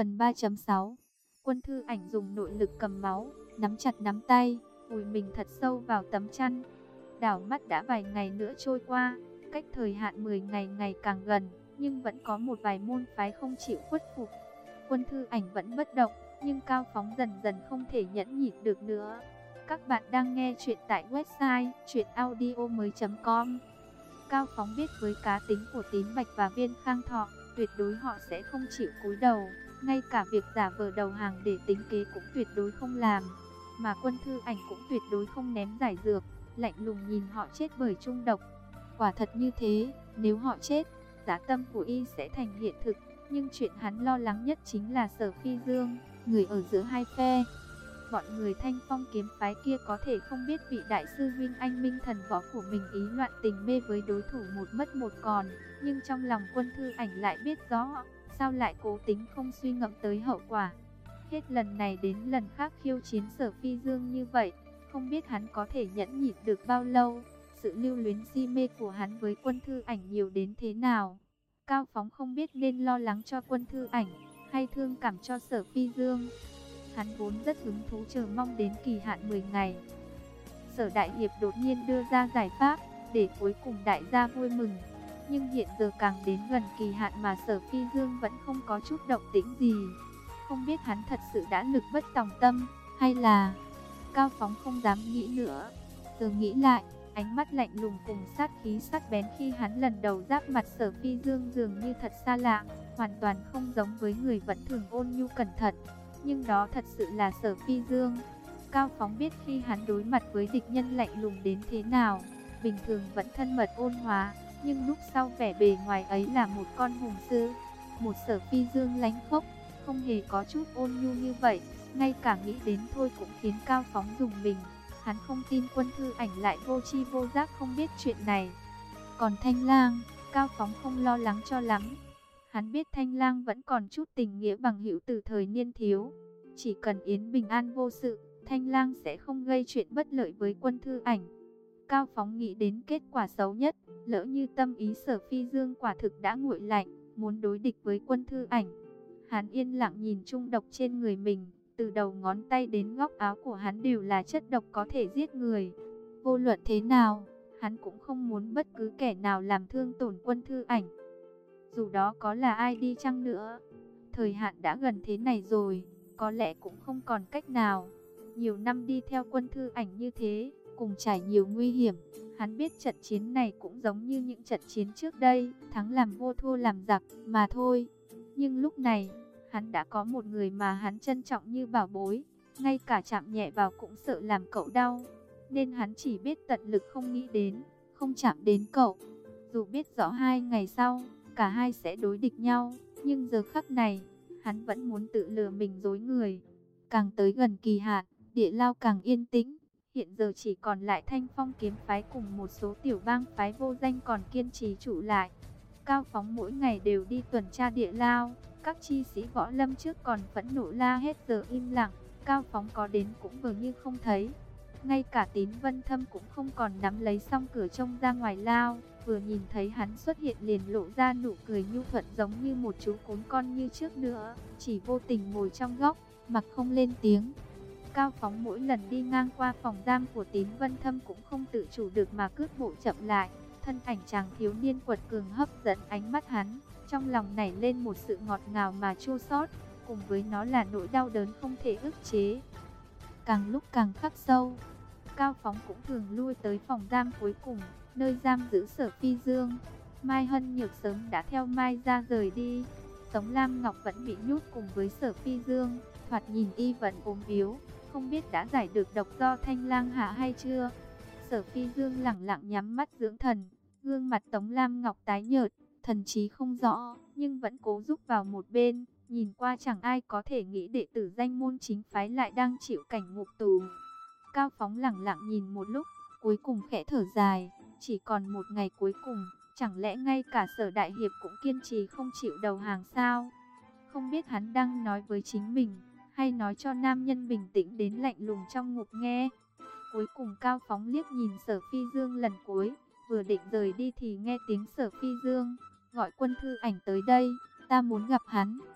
Phần 3.6. Quân Thư Ảnh dùng nội lực cầm máu, nắm chặt nắm tay, vùi mình thật sâu vào tấm chăn. Đảo mắt đã vài ngày nữa trôi qua, cách thời hạn 10 ngày ngày càng gần, nhưng vẫn có một vài môn phái không chịu khuất phục. Quân Thư Ảnh vẫn bất động, nhưng Cao Phóng dần dần không thể nhẫn nhịn được nữa. Các bạn đang nghe chuyện tại website chuyenaudio.com. Cao Phóng biết với cá tính của Tín Bạch và Viên Khang Thọ, tuyệt đối họ sẽ không chịu cúi đầu, ngay cả việc giả vờ đầu hàng để tính kế cũng tuyệt đối không làm. Mà Quân Thư Ảnh cũng tuyệt đối không ném giải dược, lạnh lùng nhìn họ chết bởi trung độc. Quả thật như thế, nếu họ chết, dã tâm của y sẽ thành hiện thực. Nhưng chuyện hắn lo lắng nhất chính là Sở Phi Dương, người ở giữa hai phe. Bọn người Thanh Phong kiếm phái kia có thể không biết vị đại sư huynh anh minh thần võ của mình ý loạn tình mê với đối thủ một mất một còn, nhưng trong lòng Quân Thư Ảnh lại biết rõ, sao lại cố tính không suy ngẫm tới hậu quả. Hết lần này đến lần khác khiêu chiến Sở Phi Dương như vậy, không biết hắn có thể nhẫn nhịn được bao lâu. Sự lưu luyến si mê của hắn với Quân Thư Ảnh nhiều đến thế nào. Cao Phóng không biết nên lo lắng cho Quân Thư Ảnh hay thương cảm cho Sở Phi Dương. Hắn vốn rất hứng thú chờ mong đến kỳ hạn 10 ngày. Sở Đại Hiệp đột nhiên đưa ra giải pháp, để cuối cùng đại gia vui mừng. Nhưng hiện giờ càng đến gần kỳ hạn mà Sở Phi Dương vẫn không có chút động tĩnh gì. Không biết hắn thật sự đã lực bất tòng tâm, hay là... Cao Phóng không dám nghĩ nữa. Giờ nghĩ lại, ánh mắt lạnh lùng cùng sát khí sắc bén khi hắn lần đầu giáp mặt Sở Phi Dương dường như thật xa lạ, hoàn toàn không giống với người vẫn thường ôn nhu cẩn thận. Nhưng đó thật sự là Sở Phi Dương. Cao Phóng biết khi hắn đối mặt với địch nhân lạnh lùng đến thế nào. Bình thường vẫn thân mật ôn hòa, nhưng lúc sau vẻ bề ngoài ấy là một con hùng sư. Một Sở Phi Dương lánh khốc, không hề có chút ôn nhu như vậy. Ngay cả nghĩ đến thôi cũng khiến Cao Phóng rùng mình. Hắn không tin Quân Thư Ảnh lại vô tri vô giác không biết chuyện này. Còn Thanh Lang, Cao Phóng không lo lắng cho lắm. Hắn biết Thanh Lang vẫn còn chút tình nghĩa bằng hữu từ thời niên thiếu. Chỉ cần Yến bình an vô sự, Thanh Lang sẽ không gây chuyện bất lợi với Quân Thư Ảnh. Cao Phóng nghĩ đến kết quả xấu nhất, lỡ như tâm ý Sở Phi Dương quả thực đã nguội lạnh, muốn đối địch với Quân Thư Ảnh. Hắn yên lặng nhìn trung độc trên người mình, từ đầu ngón tay đến góc áo của hắn đều là chất độc có thể giết người. Vô luận thế nào, hắn cũng không muốn bất cứ kẻ nào làm thương tổn Quân Thư Ảnh. Dù đó có là ai đi chăng nữa, thời hạn đã gần thế này rồi, có lẽ cũng không còn cách nào. Nhiều năm đi theo Quân Thư Ảnh như thế, cùng trải nhiều nguy hiểm, hắn biết trận chiến này cũng giống như những trận chiến trước đây, thắng làm vua thua làm giặc mà thôi. Nhưng lúc này, hắn đã có một người mà hắn trân trọng như bảo bối, ngay cả chạm nhẹ vào cũng sợ làm cậu đau, nên hắn chỉ biết tận lực không nghĩ đến, không chạm đến cậu. Dù biết rõ 2 ngày sau, cả hai sẽ đối địch nhau, nhưng giờ khắc này, hắn vẫn muốn tự lừa mình dối người. Càng tới gần kỳ hạn, địa lao càng yên tĩnh. Hiện giờ chỉ còn lại Thanh Phong kiếm phái cùng một số tiểu bang phái vô danh còn kiên trì trụ lại. Cao Phóng mỗi ngày đều đi tuần tra địa lao. Các chi sĩ võ lâm trước còn phẫn nộ la hết giờ im lặng. Cao Phóng có đến cũng vừa như không thấy. Ngay cả Tín Vân Thâm cũng không còn nắm lấy song cửa trông ra ngoài lao. Vừa nhìn thấy hắn xuất hiện liền lộ ra nụ cười nhu thuận giống như một chú cún con như trước nữa. Chỉ vô tình ngồi trong góc, mặc không lên tiếng. Cao Phóng mỗi lần đi ngang qua phòng giam của Tín Vân Thâm cũng không tự chủ được mà cước bộ chậm lại. Thân ảnh chàng thiếu niên quật cường hấp dẫn ánh mắt hắn. Trong lòng nảy lên một sự ngọt ngào mà chua xót, cùng với nó là nỗi đau đớn không thể ức chế. Càng lúc càng khắc sâu, Cao Phóng cũng thường lui tới phòng giam cuối cùng, nơi giam giữ Sở Phi Dương. Mai Hân Nhược sớm đã theo Mai ra rời đi. Tống Lam Ngọc vẫn bị nhốt cùng với Sở Phi Dương, thoạt nhìn y vẫn ốm yếu, không biết đã giải được độc do Thanh Lang hạ hay chưa. Sở Phi Dương lẳng lặng nhắm mắt dưỡng thần, gương mặt Tống Lam Ngọc tái nhợt, thần trí không rõ, nhưng vẫn cố giúp vào một bên. Nhìn qua chẳng ai có thể nghĩ đệ tử danh môn chính phái lại đang chịu cảnh ngục tù. Cao Phóng lẳng lặng nhìn một lúc, cuối cùng khẽ thở dài. Chỉ còn một ngày cuối cùng, chẳng lẽ ngay cả Sở Đại Hiệp cũng kiên trì không chịu đầu hàng sao? Không biết hắn đang nói với chính mình, hay nói cho nam nhân bình tĩnh đến lạnh lùng trong ngục nghe. Cuối cùng Cao Phóng liếc nhìn Sở Phi Dương lần cuối, vừa định rời đi thì nghe tiếng Sở Phi Dương gọi Quân Thư Ảnh tới đây, ta muốn gặp hắn.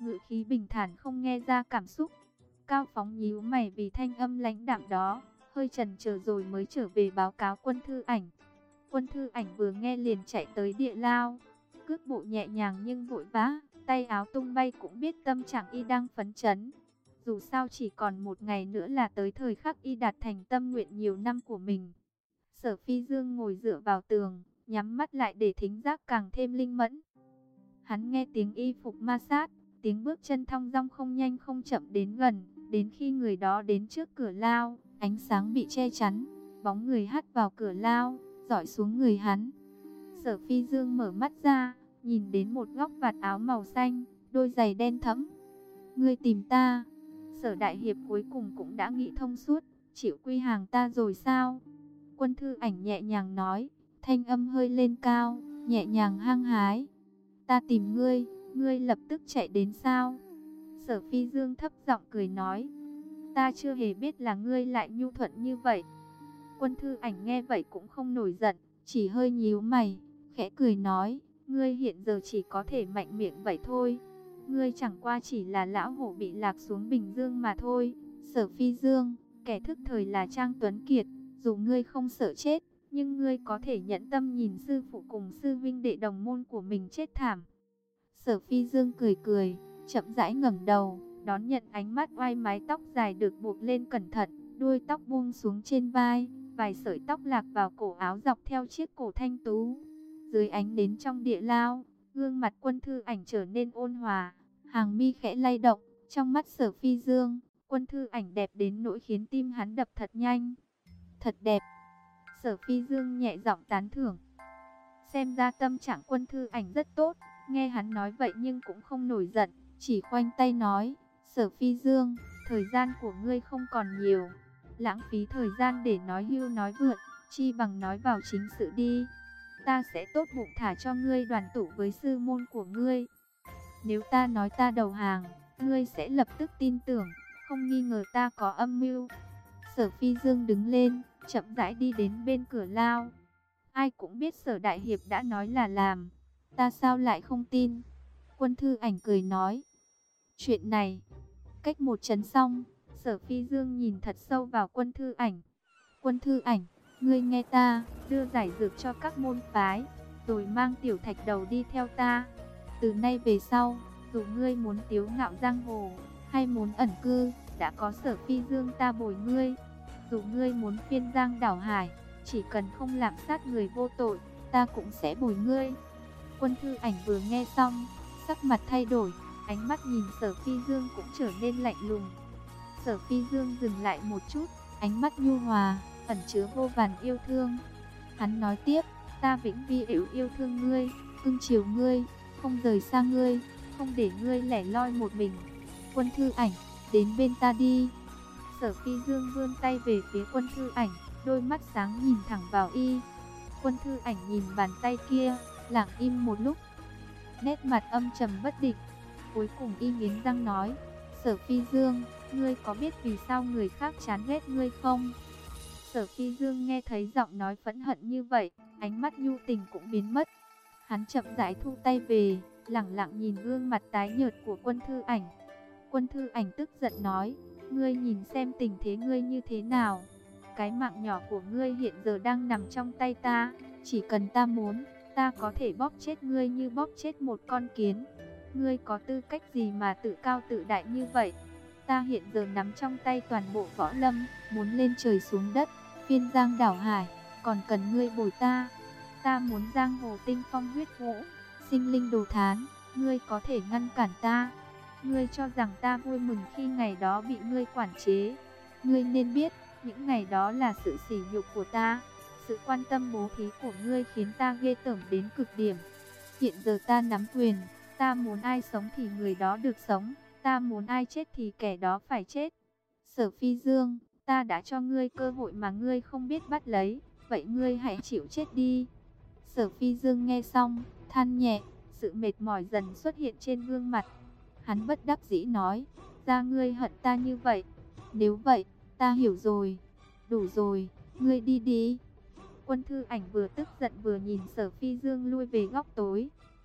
ngữ khí bình thản không nghe ra cảm xúc. Cao Phóng nhíu mày vì thanh âm lãnh đạm đó, hơi chần chờ rồi mới trở về báo cáo Quân Thư Ảnh. Quân Thư Ảnh vừa nghe liền chạy tới địa lao, cước bộ nhẹ nhàng nhưng vội vã, tay áo tung bay cũng biết tâm trạng y đang phấn chấn. Dù sao chỉ còn một ngày nữa là tới thời khắc y đạt thành tâm nguyện nhiều năm của mình. Sở Phi Dương ngồi dựa vào tường, nhắm mắt lại để thính giác càng thêm linh mẫn. Hắn nghe tiếng y phục ma sát, tiếng bước chân thong dong không nhanh không chậm đến gần, đến khi người đó đến trước cửa lao, ánh sáng bị che chắn, bóng người hắt vào cửa lao, dọi xuống người hắn. Sở Phi Dương mở mắt ra, nhìn đến một góc vạt áo màu xanh, đôi giày đen thẫm. Ngươi tìm ta? Sở Đại Hiệp cuối cùng cũng đã nghĩ thông suốt, chịu quy hàng ta rồi sao? Quân Thư Ảnh nhẹ nhàng nói, thanh âm hơi lên cao, nhẹ nhàng hăng hái. Ta tìm ngươi, ngươi lập tức chạy đến sao? Sở Phi Dương thấp giọng cười nói, ta chưa hề biết là ngươi lại nhu thuận như vậy. Quân Thư Ảnh nghe vậy cũng không nổi giận, chỉ hơi nhíu mày, khẽ cười nói, ngươi hiện giờ chỉ có thể mạnh miệng vậy thôi. Ngươi chẳng qua chỉ là lão hổ bị lạc xuống Bình Dương mà thôi. Sở Phi Dương, kẻ thức thời là Trang Tuấn Kiệt, dù ngươi không sợ chết, nhưng ngươi có thể nhẫn tâm nhìn sư phụ cùng sư vinh đệ đồng môn của mình chết thảm. Sở Phi Dương cười cười, chậm rãi ngẩng đầu, đón nhận ánh mắt oai mái tóc dài được buộc lên cẩn thận, đuôi tóc buông xuống trên vai, vài sợi tóc lạc vào cổ áo dọc theo chiếc cổ thanh tú. Dưới ánh đến trong địa lao, gương mặt Quân Thư Ảnh trở nên ôn hòa, hàng mi khẽ lay động, trong mắt Sở Phi Dương, Quân Thư Ảnh đẹp đến nỗi khiến tim hắn đập thật nhanh. Thật đẹp. Sở Phi Dương nhẹ giọng tán thưởng. Xem ra tâm trạng Quân Thư Ảnh rất tốt, nghe hắn nói vậy nhưng cũng không nổi giận, chỉ khoanh tay nói, Sở Phi Dương, thời gian của ngươi không còn nhiều, lãng phí thời gian để nói hưu nói vượn, chi bằng nói vào chính sự đi. Ta sẽ tốt bụng thả cho ngươi đoàn tụ với sư môn của ngươi. Nếu ta nói ta đầu hàng, ngươi sẽ lập tức tin tưởng, không nghi ngờ ta có âm mưu. Sở Phi Dương đứng lên, chậm rãi đi đến bên cửa lao. Ai cũng biết Sở Đại Hiệp đã nói là làm, ta sao lại không tin? Quân Thư Ảnh cười nói, chuyện này, cách một trấn xong, Sở Phi Dương nhìn thật sâu vào Quân Thư Ảnh. Quân Thư Ảnh, ngươi nghe ta, đưa giải dược cho các môn phái, rồi mang Tiểu Thạch Đầu đi theo ta. Từ nay về sau, dù ngươi muốn tiếu ngạo giang hồ, hay muốn ẩn cư, đã có Sở Phi Dương ta bồi ngươi. Dù ngươi muốn phiên giang đảo hải, chỉ cần không lạm sát người vô tội, ta cũng sẽ bồi ngươi. Quân Thư Ảnh vừa nghe xong, sắc mặt thay đổi, ánh mắt nhìn Sở Phi Dương cũng trở nên lạnh lùng. Sở Phi Dương dừng lại một chút, ánh mắt nhu hòa, ẩn chứa vô vàn yêu thương. Hắn nói tiếp, ta vĩnh viễn yêu thương ngươi, cưng chiều ngươi, không rời xa ngươi, không để ngươi lẻ loi một mình. Quân Thư Ảnh, đến bên ta đi. Sở Phi Dương vươn tay về phía Quân Thư Ảnh, đôi mắt sáng nhìn thẳng vào y. Quân Thư Ảnh nhìn bàn tay kia, lặng im một lúc, nét mặt âm trầm bất định. Cuối cùng y nghiến răng nói, Sở Phi Dương, ngươi có biết vì sao người khác chán ghét ngươi không? Sở Phi Dương nghe thấy giọng nói phẫn hận như vậy, ánh mắt nhu tình cũng biến mất. Hắn chậm rãi thu tay về, lẳng lặng nhìn gương mặt tái nhợt của Quân Thư Ảnh. Quân Thư Ảnh tức giận nói, ngươi nhìn xem tình thế ngươi như thế nào. Cái mạng nhỏ của ngươi hiện giờ đang nằm trong tay ta, chỉ cần ta muốn, ta có thể bóp chết ngươi như bóp chết một con kiến. Ngươi có tư cách gì mà tự cao tự đại như vậy? Ta hiện giờ nắm trong tay toàn bộ võ lâm, muốn lên trời xuống đất, phiên giang đảo hải, còn cần ngươi bồi ta. Ta muốn giang hồ tinh phong huyết vũ, sinh linh đồ thán, ngươi có thể ngăn cản ta? Ngươi cho rằng ta vui mừng khi ngày đó bị ngươi quản chế? Ngươi nên biết, những ngày đó là sự sỉ nhục của ta. Sự quan tâm bố thí của ngươi khiến ta ghê tởm đến cực điểm. Hiện giờ ta nắm quyền, ta muốn ai sống thì người đó được sống, ta muốn ai chết thì kẻ đó phải chết. Sở Phi Dương, ta đã cho ngươi cơ hội mà ngươi không biết bắt lấy, vậy ngươi hãy chịu chết đi. Sở Phi Dương nghe xong, than nhẹ, sự mệt mỏi dần xuất hiện trên gương mặt. Hắn bất đắc dĩ nói, ra ngươi hận ta như vậy. Nếu vậy, ta hiểu rồi. Đủ rồi, ngươi đi đi. Quân Thư Ảnh vừa tức giận vừa nhìn Sở Phi Dương lui về góc tối.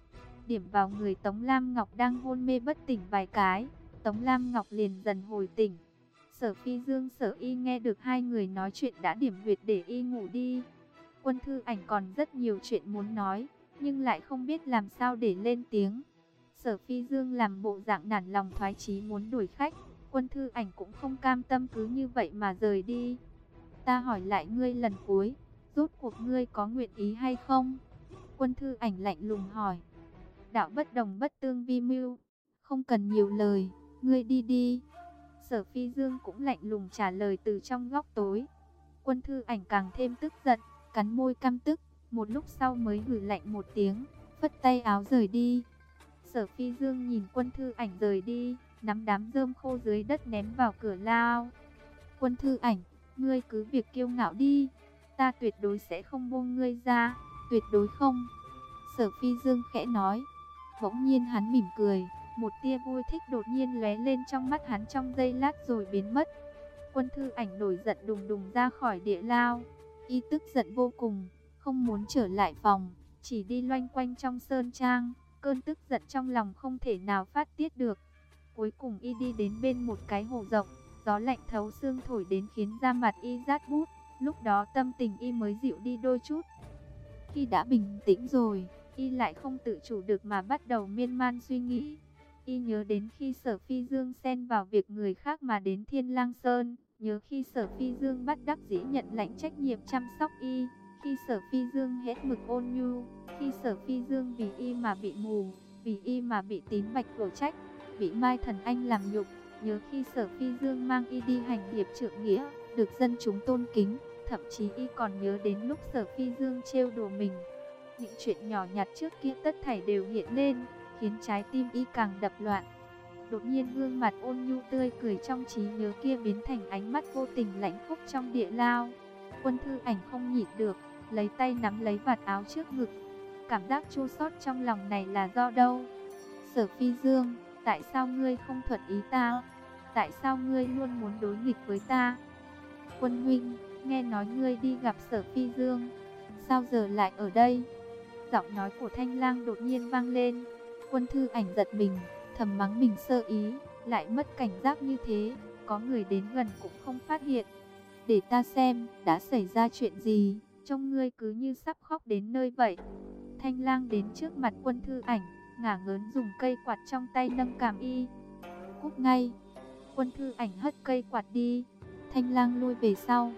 điểm vào người Tống Lam Ngọc đang hôn mê bất tỉnh vài cái. Tống Lam Ngọc liền dần hồi tỉnh. Sở Phi Dương, Sở Y nghe được hai người nói chuyện đã điểm huyệt để y ngủ đi. Quân Thư Ảnh còn rất nhiều chuyện muốn nói, nhưng lại không biết làm sao để lên tiếng. Sở Phi Dương làm bộ dạng nản lòng thoái chí muốn đuổi khách. Quân Thư Ảnh cũng không cam tâm cứ như vậy mà rời đi. Ta hỏi lại ngươi lần cuối, rốt cuộc ngươi có nguyện ý hay không? Quân Thư Ảnh lạnh lùng hỏi. Đạo bất đồng bất tương vi mưu, không cần nhiều lời, ngươi đi đi. Sở Phi Dương cũng lạnh lùng trả lời từ trong góc tối. Quân Thư Ảnh càng thêm tức giận, cắn môi căm tức, một lúc sau mới hừ lạnh một tiếng, phất tay áo rời đi. Sở Phi Dương nhìn Quân Thư Ảnh rời đi, nắm đám rơm khô dưới đất ném vào cửa lao. Quân Thư Ảnh, ngươi cứ việc kiêu ngạo đi, ta tuyệt đối sẽ không buông ngươi ra, tuyệt đối không. Sở Phi Dương khẽ nói. Bỗng nhiên hắn mỉm cười, một tia vui thích đột nhiên lóe lên trong mắt hắn trong giây lát rồi biến mất. Quân Thư Ảnh nổi giận đùng đùng ra khỏi địa lao. Y tức giận vô cùng, không muốn trở lại phòng, chỉ đi loanh quanh trong sơn trang. Cơn tức giận trong lòng không thể nào phát tiết được. Cuối cùng y đi đến bên một cái hồ rộng, gió lạnh thấu xương thổi đến khiến da mặt y rát bút. Lúc đó tâm tình y mới dịu đi đôi chút. Khi đã bình tĩnh rồi, y lại không tự chủ được mà bắt đầu miên man suy nghĩ. Y nhớ đến khi Sở Phi Dương xen vào việc người khác mà đến Thiên Lang Sơn, nhớ khi Sở Phi Dương bắt đắc dĩ nhận lãnh trách nhiệm chăm sóc y, khi Sở Phi Dương hết mực ôn nhu, khi Sở Phi Dương vì y mà bị mù, vì y mà bị Tín Bạch đổ trách, bị Mai Thần Anh làm nhục, nhớ khi Sở Phi Dương mang y đi hành điệp trượng nghĩa, được dân chúng tôn kính, thậm chí y còn nhớ đến lúc Sở Phi Dương trêu đùa mình. Những chuyện nhỏ nhặt trước kia tất thảy đều hiện lên, khiến trái tim y càng đập loạn. Đột nhiên gương mặt ôn nhu tươi cười trong trí nhớ kia biến thành ánh mắt vô tình lãnh khốc trong địa lao. Quân Thư Ảnh không nhịn được, lấy tay nắm lấy vạt áo trước ngực. Cảm giác chua xót trong lòng này là do đâu? Sở Phi Dương, tại sao ngươi không thuận ý ta? Tại sao ngươi luôn muốn đối nghịch với ta? Quân huynh, nghe nói ngươi đi gặp Sở Phi Dương, sao giờ lại ở đây? Giọng nói của Thanh Lang đột nhiên vang lên. Quân Thư Ảnh giật mình, thầm mắng mình sơ ý, lại mất cảnh giác như thế, có người đến gần cũng không phát hiện. Để ta xem, đã xảy ra chuyện gì, trông ngươi cứ như sắp khóc đến nơi vậy. Thanh Lang đến trước mặt Quân Thư Ảnh, ngả ngớn dùng cây quạt trong tay nâng cằm y. Cút ngay. Quân Thư Ảnh hất cây quạt đi. Thanh Lang lui về sau,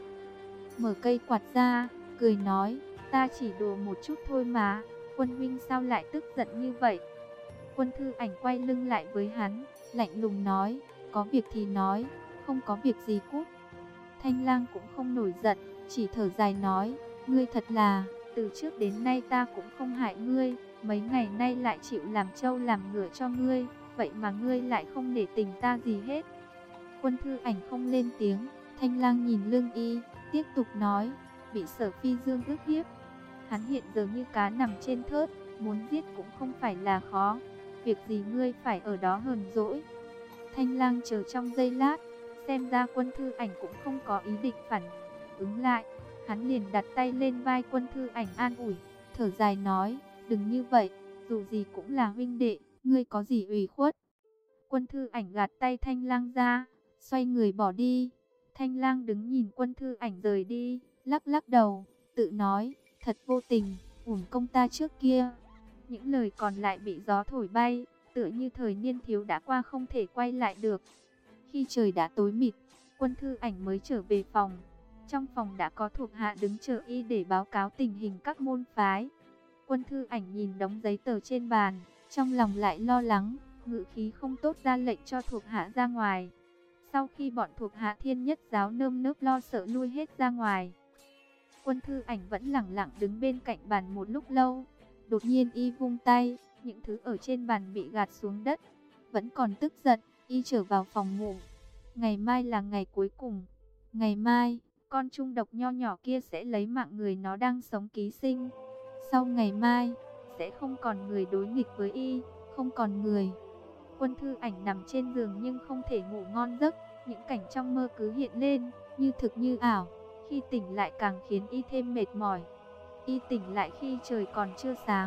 mở cây quạt ra, cười nói, ta chỉ đùa một chút thôi mà, Quân huynh sao lại tức giận như vậy? Quân Thư Ảnh quay lưng lại với hắn, lạnh lùng nói, có việc thì nói, không có việc gì cút. Thanh Lang cũng không nổi giận, chỉ thở dài nói, ngươi thật là, từ trước đến nay ta cũng không hại ngươi, mấy ngày nay lại chịu làm trâu làm ngựa cho ngươi, vậy mà ngươi lại không để tình ta gì hết. Quân Thư Ảnh không lên tiếng. Thanh Lang nhìn lưng y, tiếp tục nói, bị Sở Phi Dương ức hiếp. Hắn hiện giờ như cá nằm trên thớt, muốn giết cũng không phải là khó. Việc gì ngươi phải ở đó hờn dỗi? Thanh Lang chờ trong giây lát, xem ra Quân Thư Ảnh cũng không có ý định phản ứng lại. Hắn liền đặt tay lên vai Quân Thư Ảnh an ủi, thở dài nói, đừng như vậy, dù gì cũng là huynh đệ, ngươi có gì ủy khuất. Quân Thư Ảnh gạt tay Thanh Lang ra, xoay người bỏ đi. Thanh Lang đứng nhìn Quân Thư Ảnh rời đi, lắc lắc đầu, tự nói, thật vô tình, uổng công ta trước kia. Những lời còn lại bị gió thổi bay, tựa như thời niên thiếu đã qua không thể quay lại được. Khi trời đã tối mịt, Quân Thư Ảnh mới trở về phòng. Trong phòng đã có thuộc hạ đứng chờ y để báo cáo tình hình các môn phái. Quân Thư Ảnh nhìn đống giấy tờ trên bàn, trong lòng lại lo lắng, ngữ khí không tốt ra lệnh cho thuộc hạ ra ngoài. Sau khi bọn thuộc hạ Thiên Nhất giáo nơm nớp lo sợ lui hết ra ngoài, Quân Thư Ảnh vẫn lẳng lặng đứng bên cạnh bàn một lúc lâu. Đột nhiên y vung tay, những thứ ở trên bàn bị gạt xuống đất. Vẫn còn tức giận, y trở vào phòng ngủ. Ngày mai là ngày cuối cùng. Ngày mai, con trung độc nho nhỏ kia sẽ lấy mạng người nó đang sống ký sinh. Sau ngày mai, sẽ không còn người đối nghịch với y, không còn người. Quân Thư Ảnh nằm trên giường nhưng không thể ngủ ngon giấc. Những cảnh trong mơ cứ hiện lên, như thực như ảo. Khi tỉnh lại càng khiến y thêm mệt mỏi. Y tỉnh lại khi trời còn chưa sáng,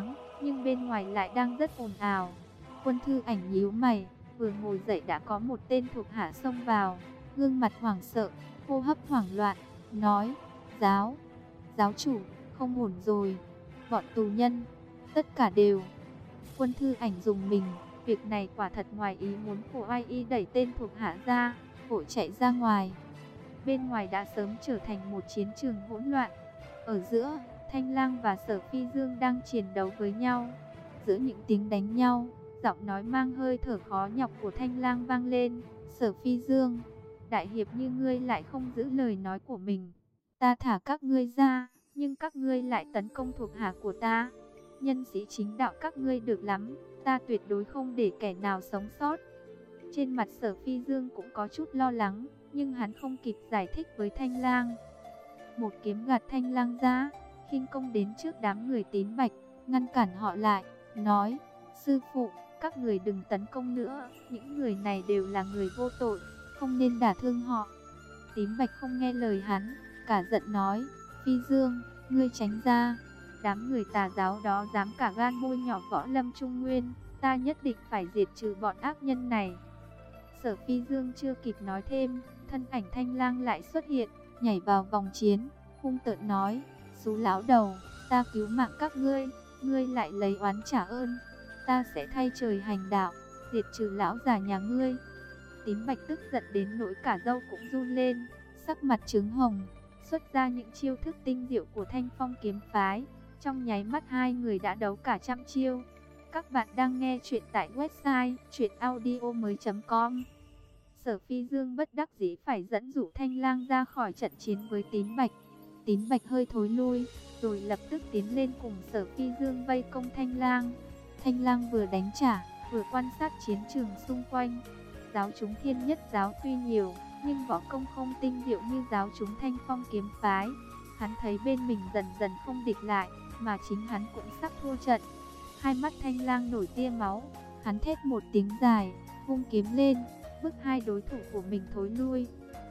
nhưng bên ngoài lại đang rất ồn ào. Quân Thư Ảnh nhíu mày, vừa ngồi dậy đã có một tên thuộc hạ xông vào, gương mặt hoảng sợ, hô hấp hoảng loạn, nói: Giáo chủ, không ổn rồi, bọn tù nhân, tất cả đều. Quân Thư Ảnh dùng mình, việc này quả thật ngoài ý muốn của Ai Y, đẩy tên thuộc hạ ra, vội chạy ra ngoài. Bên ngoài đã sớm trở thành một chiến trường hỗn loạn. Ở giữa, Thanh Lang và Sở Phi Dương đang chiến đấu với nhau. Giữa những tiếng đánh nhau, giọng nói mang hơi thở khó nhọc của Thanh Lang vang lên: Sở Phi Dương, đại hiệp như ngươi lại không giữ lời nói của mình. Ta thả các ngươi ra, nhưng các ngươi lại tấn công thuộc hạ của ta. Nhân sĩ chính đạo các ngươi được lắm, ta tuyệt đối không để kẻ nào sống sót. Trên mặt Sở Phi Dương cũng có chút lo lắng, nhưng hắn không kịp giải thích với Thanh Lang. Một kiếm gạt Thanh Lang ra, khinh công đến trước đám người Tín Bạch, ngăn cản họ lại, nói: Sư phụ, các người đừng tấn công nữa, những người này đều là người vô tội, không nên đả thương họ. Tín Bạch không nghe lời hắn, cả giận nói: Phi Dương, ngươi tránh ra, đám người tà giáo đó dám cả gan bôi nhỏ võ lâm Trung Nguyên, ta nhất định phải diệt trừ bọn ác nhân này. Sở Phi Dương chưa kịp nói thêm, thân ảnh Thanh Lang lại xuất hiện, nhảy vào vòng chiến, hung tợn nói: Sú lão đầu, ta cứu mạng các ngươi, ngươi lại lấy oán trả ơn, ta sẽ thay trời hành đạo, diệt trừ lão già nhà ngươi. Tín Bạch tức giận đến nỗi cả râu cũng run lên, sắc mặt trướng hồng, xuất ra những chiêu thức tinh diệu của Thanh Phong kiếm phái. Trong nháy mắt hai người đã đấu cả trăm chiêu. Các bạn đang nghe chuyện tại website chuyenaudio.com. Sở Phi Dương bất đắc dĩ phải dẫn dụ Thanh Lang ra khỏi trận chiến với Tín Bạch. Tín Bạch hơi thối lui, rồi lập tức tiến lên cùng Sở Phi Dương vây công Thanh Lang. Thanh Lang vừa đánh trả, vừa quan sát chiến trường xung quanh. Giáo chúng Thiên Nhất giáo tuy nhiều, nhưng võ công không tinh diệu như giáo chúng Thanh Phong kiếm phái. Hắn thấy bên mình dần dần không địch lại, mà chính hắn cũng sắp thua trận. Hai mắt Thanh Lang nổi tia máu, hắn thét một tiếng dài, vung kiếm lên, bức hai đối thủ của mình thối lui.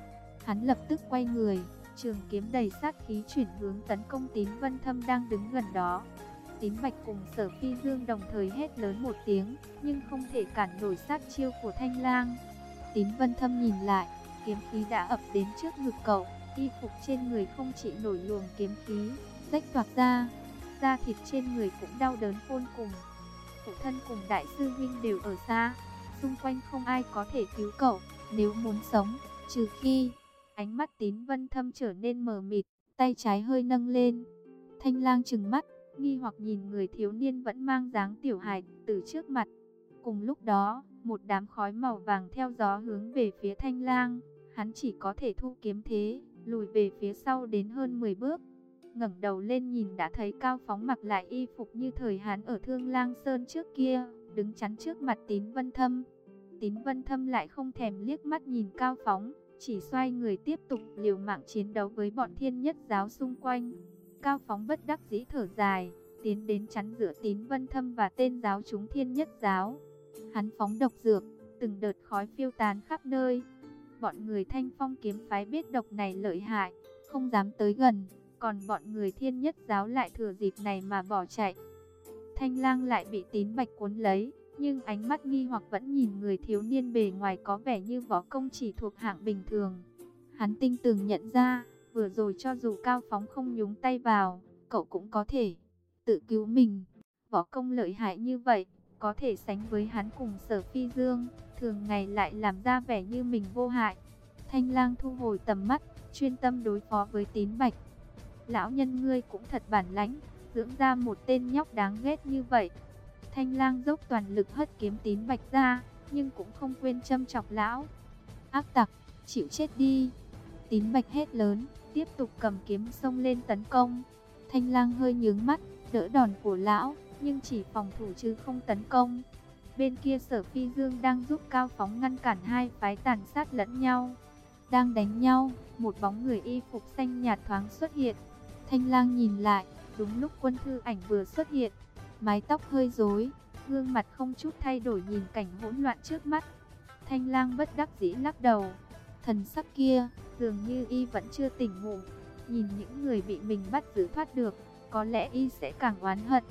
Hắn lập tức quay người, trường kiếm đầy sát khí chuyển hướng tấn công Tín Vân Thâm đang đứng gần đó. Tín Bạch cùng Sở Phi Dương đồng thời hét lớn một tiếng, nhưng không thể cản nổi sát chiêu của Thanh Lang. Tín Vân Thâm nhìn lại, kiếm khí đã ập đến trước ngực cậu, y phục trên người không chỉ nổi luồng kiếm khí, rách toạc ra, da thịt trên người cũng đau đớn vô cùng. Phụ thân cùng đại sư huynh đều ở xa, xung quanh không ai có thể cứu cậu, nếu muốn sống, trừ khi... Ánh mắt Tín Vân Thâm trở nên mờ mịt, tay trái hơi nâng lên. Thanh Lang trừng mắt, nghi hoặc nhìn người thiếu niên vẫn mang dáng tiểu hài từ trước mặt. Cùng lúc đó, một đám khói màu vàng theo gió hướng về phía Thanh Lang. Hắn chỉ có thể thu kiếm thế, lùi về phía sau đến hơn 10 bước. Ngẩng đầu lên nhìn đã thấy Cao Phóng mặc lại y phục như thời Hán ở Thương Lang Sơn trước kia, đứng chắn trước mặt Tín Vân Thâm. Tín Vân Thâm lại không thèm liếc mắt nhìn Cao Phóng, chỉ xoay người tiếp tục liều mạng chiến đấu với bọn Thiên Nhất giáo xung quanh. Cao Phóng bất đắc dĩ thở dài, tiến đến chắn giữa Tín Vân Thâm và tên giáo chúng Thiên Nhất giáo. Hắn phóng độc dược, từng đợt khói phiêu tán khắp nơi. Bọn người Thanh Phong kiếm phái biết độc này lợi hại, không dám tới gần, còn bọn người Thiên Nhất giáo lại thừa dịp này mà bỏ chạy. Thanh Lang lại bị Tín Bạch cuốn lấy, nhưng ánh mắt nghi hoặc vẫn nhìn người thiếu niên bề ngoài có vẻ như võ công chỉ thuộc hạng bình thường. Hắn tinh tường nhận ra, vừa rồi cho dù Cao Phóng không nhúng tay vào, cậu cũng có thể tự cứu mình. Võ công lợi hại như vậy, có thể sánh với hắn cùng Sở Phi Dương, thường ngày lại làm ra vẻ như mình vô hại. Thanh Lang thu hồi tầm mắt, chuyên tâm đối phó với Tín Bạch. Lão nhân ngươi cũng thật bản lãnh, dưỡng ra một tên nhóc đáng ghét như vậy. Thanh Lang dốc toàn lực hất kiếm Tín Bạch ra, nhưng cũng không quên châm chọc lão. Ác tặc, chịu chết đi. Tín Bạch hét lớn, tiếp tục cầm kiếm xông lên tấn công. Thanh Lang hơi nhướng mắt, đỡ đòn của lão, nhưng chỉ phòng thủ chứ không tấn công. Bên kia Sở Phi Dương đang giúp Cao Phóng ngăn cản hai phái tàn sát lẫn nhau. Đang đánh nhau, một bóng người y phục xanh nhạt thoáng xuất hiện. Thanh Lang nhìn lại, đúng lúc Quân Thư Ảnh vừa xuất hiện. Mái tóc hơi rối, gương mặt không chút thay đổi nhìn cảnh hỗn loạn trước mắt. Thanh Lang bất đắc dĩ lắc đầu. Thần sắc kia, dường như y vẫn chưa tỉnh ngủ. Nhìn những người bị mình bắt giữ thoát được, có lẽ y sẽ càng oán hận.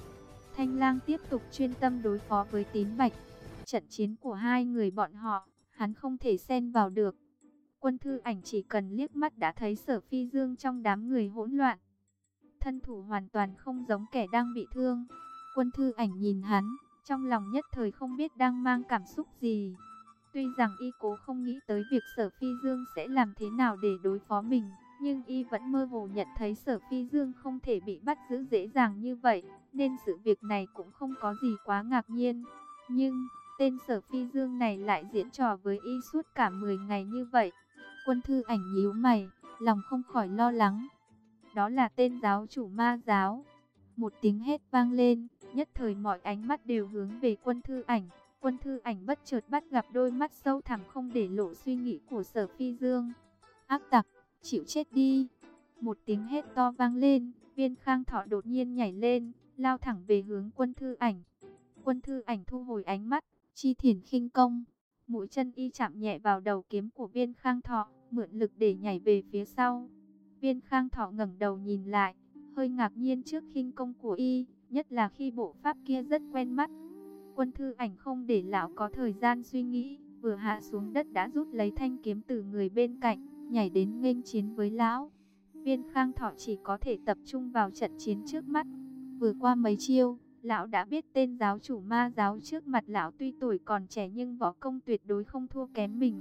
Thanh Lang tiếp tục chuyên tâm đối phó với Tín Bạch. Trận chiến của hai người bọn họ, hắn không thể xen vào được. Quân Thư Ảnh chỉ cần liếc mắt đã thấy Sở Phi Dương trong đám người hỗn loạn. Thân thủ hoàn toàn không giống kẻ đang bị thương. Quân Thư Ảnh nhìn hắn, trong lòng nhất thời không biết đang mang cảm xúc gì. Tuy rằng y cố không nghĩ tới việc Sở Phi Dương sẽ làm thế nào để đối phó mình, nhưng y vẫn mơ hồ nhận thấy Sở Phi Dương không thể bị bắt giữ dễ dàng như vậy, nên sự việc này cũng không có gì quá ngạc nhiên. Nhưng, tên Sở Phi Dương này lại diễn trò với y suốt cả 10 ngày như vậy. Quân Thư Ảnh nhíu mày, lòng không khỏi lo lắng. Đó là tên giáo chủ ma giáo. Một tiếng hét vang lên, nhất thời mọi ánh mắt đều hướng về Quân Thư Ảnh. Quân Thư Ảnh bất chợt bắt gặp đôi mắt sâu thẳm không để lộ suy nghĩ của Sở Phi Dương. Ác tặc, chịu chết đi. Một tiếng hét to vang lên, Viên Khang Thọ đột nhiên nhảy lên, lao thẳng về hướng Quân Thư Ảnh. Quân Thư Ảnh thu hồi ánh mắt, chi thiền khinh công. Mũi chân y chạm nhẹ vào đầu kiếm của Viên Khang Thọ, mượn lực để nhảy về phía sau. Viên Khang Thọ ngẩng đầu nhìn lại, hơi ngạc nhiên trước khinh công của y, nhất là khi bộ pháp kia rất quen mắt. Quân Thư Ảnh không để lão có thời gian suy nghĩ, vừa hạ xuống đất đã rút lấy thanh kiếm từ người bên cạnh, nhảy đến nghênh chiến với lão. Viên Khang Thọ chỉ có thể tập trung vào trận chiến trước mắt. Vừa qua mấy chiêu, lão đã biết tên giáo chủ ma giáo trước mặt lão tuy tuổi còn trẻ nhưng võ công tuyệt đối không thua kém mình.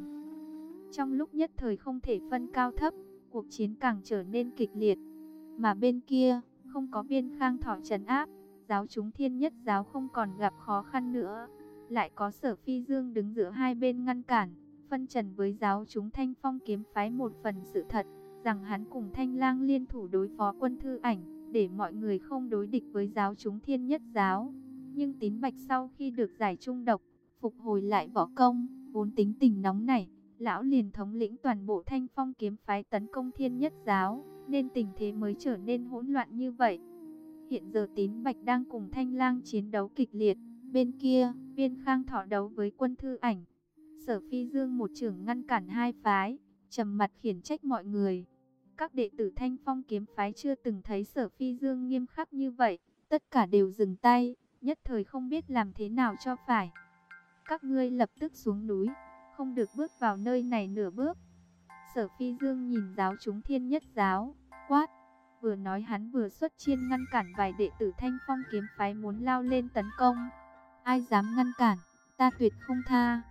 Trong lúc nhất thời không thể phân cao thấp, cuộc chiến càng trở nên kịch liệt. Mà bên kia, không có Viên Khang Thọ trấn áp, giáo chúng Thiên Nhất giáo không còn gặp khó khăn nữa. Lại có Sở Phi Dương đứng giữa hai bên ngăn cản, phân trần với giáo chúng Thanh Phong kiếm phái một phần sự thật, rằng hắn cùng Thanh Lang liên thủ đối phó Quân Thư Ảnh, để mọi người không đối địch với giáo chúng Thiên Nhất giáo. Nhưng Tín Bạch sau khi được giải trung độc, phục hồi lại võ công, vốn tính tình nóng nảy, lão liền thống lĩnh toàn bộ Thanh Phong kiếm phái tấn công Thiên Nhất giáo, nên tình thế mới trở nên hỗn loạn như vậy. Hiện giờ Tín Bạch đang cùng Thanh Lang chiến đấu kịch liệt, bên kia, Viên Khang Thọ đấu với Quân Thư Ảnh. Sở Phi Dương một chưởng ngăn cản hai phái, trầm mặt khiển trách mọi người. Các đệ tử Thanh Phong kiếm phái chưa từng thấy Sở Phi Dương nghiêm khắc như vậy, tất cả đều dừng tay, nhất thời không biết làm thế nào cho phải. Các ngươi lập tức xuống núi, không được bước vào nơi này nửa bước. Sở Phi Dương nhìn giáo chúng Thiên Nhất giáo, quát. Vừa nói hắn vừa xuất chiên ngăn cản vài đệ tử Thanh Phong kiếm phái muốn lao lên tấn công. Ai dám ngăn cản, ta tuyệt không tha.